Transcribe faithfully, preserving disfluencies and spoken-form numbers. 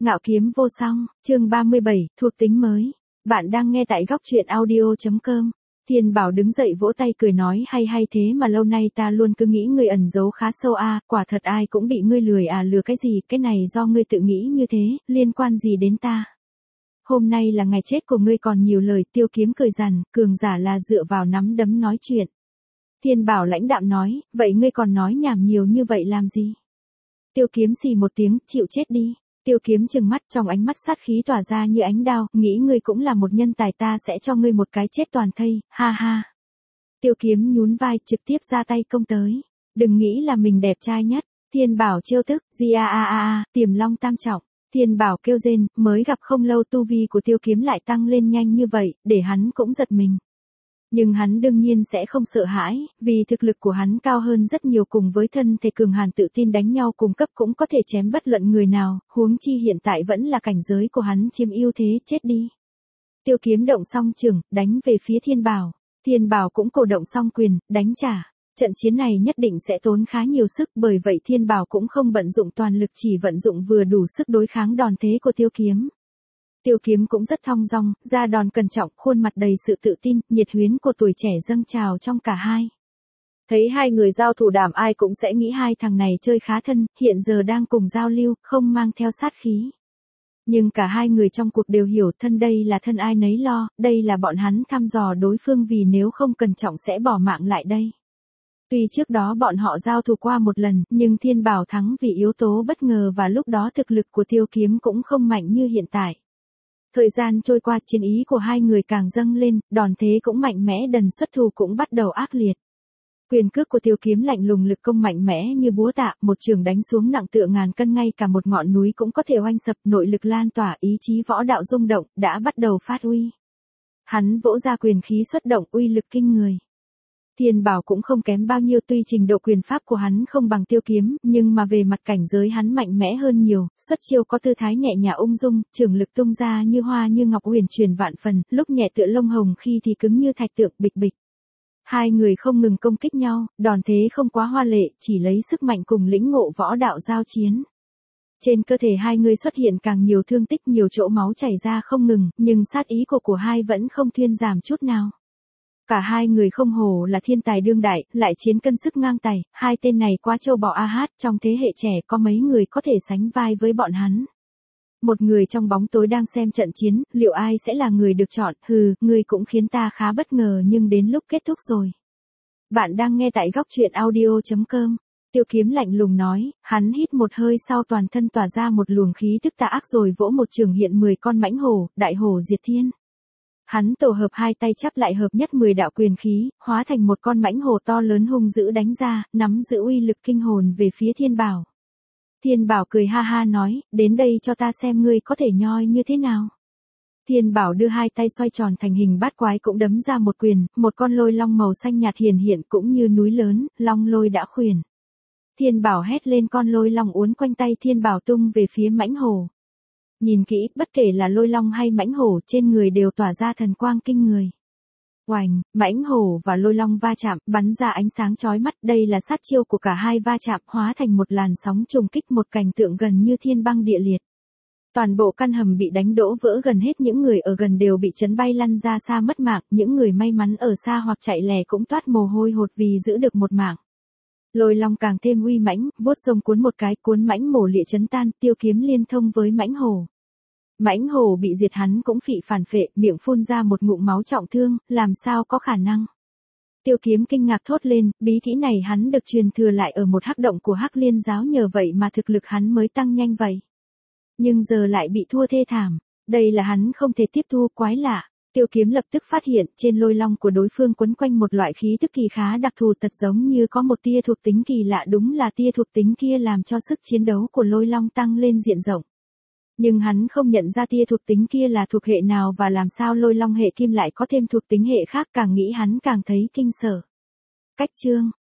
Ngạo kiếm vô song, chương ba mươi bảy, thuộc tính mới. Bạn đang nghe tại góc truyện audio chấm com. Thiên Bảo đứng dậy vỗ tay cười nói hay hay thế mà lâu nay ta luôn cứ nghĩ ngươi ẩn giấu khá sâu a, à, quả thật ai cũng bị ngươi lười à lừa cái gì, cái này do ngươi tự nghĩ như thế, liên quan gì đến ta. Hôm nay là ngày chết của ngươi còn nhiều lời, Tiêu Kiếm cười rằn, cường giả là dựa vào nắm đấm nói chuyện. Thiên Bảo lãnh đạm nói, vậy ngươi còn nói nhảm nhiều như vậy làm gì? Tiêu Kiếm xì một tiếng, chịu chết đi. Tiêu Kiếm trừng mắt, trong ánh mắt sát khí tỏa ra như ánh đao, nghĩ ngươi cũng là một nhân tài, ta sẽ cho ngươi một cái chết toàn thây, ha ha. Tiêu Kiếm nhún vai, trực tiếp ra tay công tới. Đừng nghĩ là mình đẹp trai nhất. Thiên Bảo trêu tức, di a a a a, Tiềm Long tam trọng. Thiên Bảo kêu rên, mới gặp không lâu tu vi của Tiêu Kiếm lại tăng lên nhanh như vậy, để hắn cũng giật mình. Nhưng hắn đương nhiên sẽ không sợ hãi, vì thực lực của hắn cao hơn rất nhiều, cùng với thân thể cường hàn tự tin đánh nhau cùng cấp cũng có thể chém bất luận người nào, huống chi hiện tại vẫn là cảnh giới của hắn chiếm ưu thế, chết đi. Tiêu Kiếm động song trường, đánh về phía Thiên Bảo. Thiên Bảo cũng cổ động song quyền, đánh trả. Trận chiến này nhất định sẽ tốn khá nhiều sức, bởi vậy Thiên Bảo cũng không vận dụng toàn lực, chỉ vận dụng vừa đủ sức đối kháng đòn thế của Tiêu Kiếm. Tiêu Kiếm cũng rất thong dong, ra đòn cẩn trọng, khuôn mặt đầy sự tự tin, nhiệt huyến của tuổi trẻ dâng trào trong cả hai. Thấy hai người giao thủ đàm ai cũng sẽ nghĩ hai thằng này chơi khá thân, hiện giờ đang cùng giao lưu, không mang theo sát khí. Nhưng cả hai người trong cuộc đều hiểu thân đây là thân ai nấy lo, đây là bọn hắn thăm dò đối phương vì nếu không cẩn trọng sẽ bỏ mạng lại đây. Tuy trước đó bọn họ giao thủ qua một lần, nhưng Thiên Bảo thắng vì yếu tố bất ngờ và lúc đó thực lực của Tiêu Kiếm cũng không mạnh như hiện tại. Thời gian trôi qua, chiến ý của hai người càng dâng lên, đòn thế cũng mạnh mẽ, đần xuất thủ cũng bắt đầu ác liệt. Quyền cước của Tiêu Kiếm lạnh lùng, lực công mạnh mẽ như búa tạ, một trường đánh xuống nặng tựa ngàn cân, ngay cả một ngọn núi cũng có thể oanh sập, nội lực lan tỏa, ý chí võ đạo rung động, đã bắt đầu phát uy. Hắn vỗ ra quyền khí xuất động, uy lực kinh người. Thiên Bảo cũng không kém bao nhiêu, tuy trình độ quyền pháp của hắn không bằng Tiêu Kiếm, nhưng mà về mặt cảnh giới hắn mạnh mẽ hơn nhiều, xuất chiêu có tư thái nhẹ nhàng ung dung, trường lực tung ra như hoa như ngọc, huyền chuyển vạn phần, lúc nhẹ tựa lông hồng, khi thì cứng như thạch tượng, bịch bịch. Hai người không ngừng công kích nhau, đòn thế không quá hoa lệ, chỉ lấy sức mạnh cùng lĩnh ngộ võ đạo giao chiến. Trên cơ thể hai người xuất hiện càng nhiều thương tích, nhiều chỗ máu chảy ra không ngừng, nhưng sát ý của của hai vẫn không thuyên giảm chút nào. Cả hai người không hổ là thiên tài đương đại, lại chiến cân sức ngang tài, hai tên này quá trâu bò a hát, trong thế hệ trẻ có mấy người có thể sánh vai với bọn hắn. Một người trong bóng tối đang xem trận chiến, liệu ai sẽ là người được chọn, hừ, ngươi cũng khiến ta khá bất ngờ, nhưng đến lúc kết thúc rồi. Bạn đang nghe tại góc truyện audio chấm com. Tiêu Kiếm lạnh lùng nói, hắn hít một hơi sau, toàn thân tỏa ra một luồng khí tức tà ác rồi vỗ một trường hiện mười con mãnh hổ, đại hổ diệt thiên. Hắn tổ hợp hai tay chắp lại hợp nhất mười đạo quyền khí, hóa thành một con mãnh hổ to lớn hung dữ đánh ra, nắm giữ uy lực kinh hồn về phía Thiên Bảo. Thiên Bảo cười ha ha nói, đến đây cho ta xem ngươi có thể nhoi như thế nào. Thiên Bảo đưa hai tay xoay tròn thành hình bát quái, cũng đấm ra một quyền, một con lôi long màu xanh nhạt hiển hiện cũng như núi lớn, long lôi đã khuyển. Thiên Bảo hét lên, con lôi long uốn quanh tay Thiên Bảo tung về phía mãnh hổ. Nhìn kỹ, bất kể là lôi long hay mãnh hổ, trên người đều tỏa ra thần quang kinh người. Oành, mãnh hổ và lôi long va chạm, bắn ra ánh sáng chói mắt, đây là sát chiêu của cả hai va chạm, hóa thành một làn sóng trùng kích, một cảnh tượng gần như thiên băng địa liệt. Toàn bộ căn hầm bị đánh đổ vỡ, gần hết những người ở gần đều bị chấn bay lăn ra xa mất mạng, những người may mắn ở xa hoặc chạy lẻ cũng toát mồ hôi hột vì giữ được một mạng. Lôi long càng thêm uy mãnh, vuốt rồng cuốn một cái, cuốn mãnh mổ lịa chấn tan, Tiêu Kiếm liên thông với mãnh hổ. Mãnh hổ bị diệt, hắn cũng phị phản phệ, miệng phun ra một ngụm máu, trọng thương, làm sao có khả năng. Tiêu Kiếm kinh ngạc thốt lên, bí kỹ này hắn được truyền thừa lại ở một hắc động của Hắc Liên giáo, nhờ vậy mà thực lực hắn mới tăng nhanh vậy. Nhưng giờ lại bị thua thê thảm, đây là hắn không thể tiếp thu, quái lạ. Tiêu Kiếm lập tức phát hiện, trên lôi long của đối phương quấn quanh một loại khí tức kỳ khá đặc thù, thật giống như có một tia thuộc tính kỳ lạ, đúng là tia thuộc tính kia làm cho sức chiến đấu của lôi long tăng lên diện rộng. Nhưng hắn không nhận ra tia thuộc tính kia là thuộc hệ nào, và làm sao lôi long hệ kim lại có thêm thuộc tính hệ khác, càng nghĩ hắn càng thấy kinh sợ. Cách chương,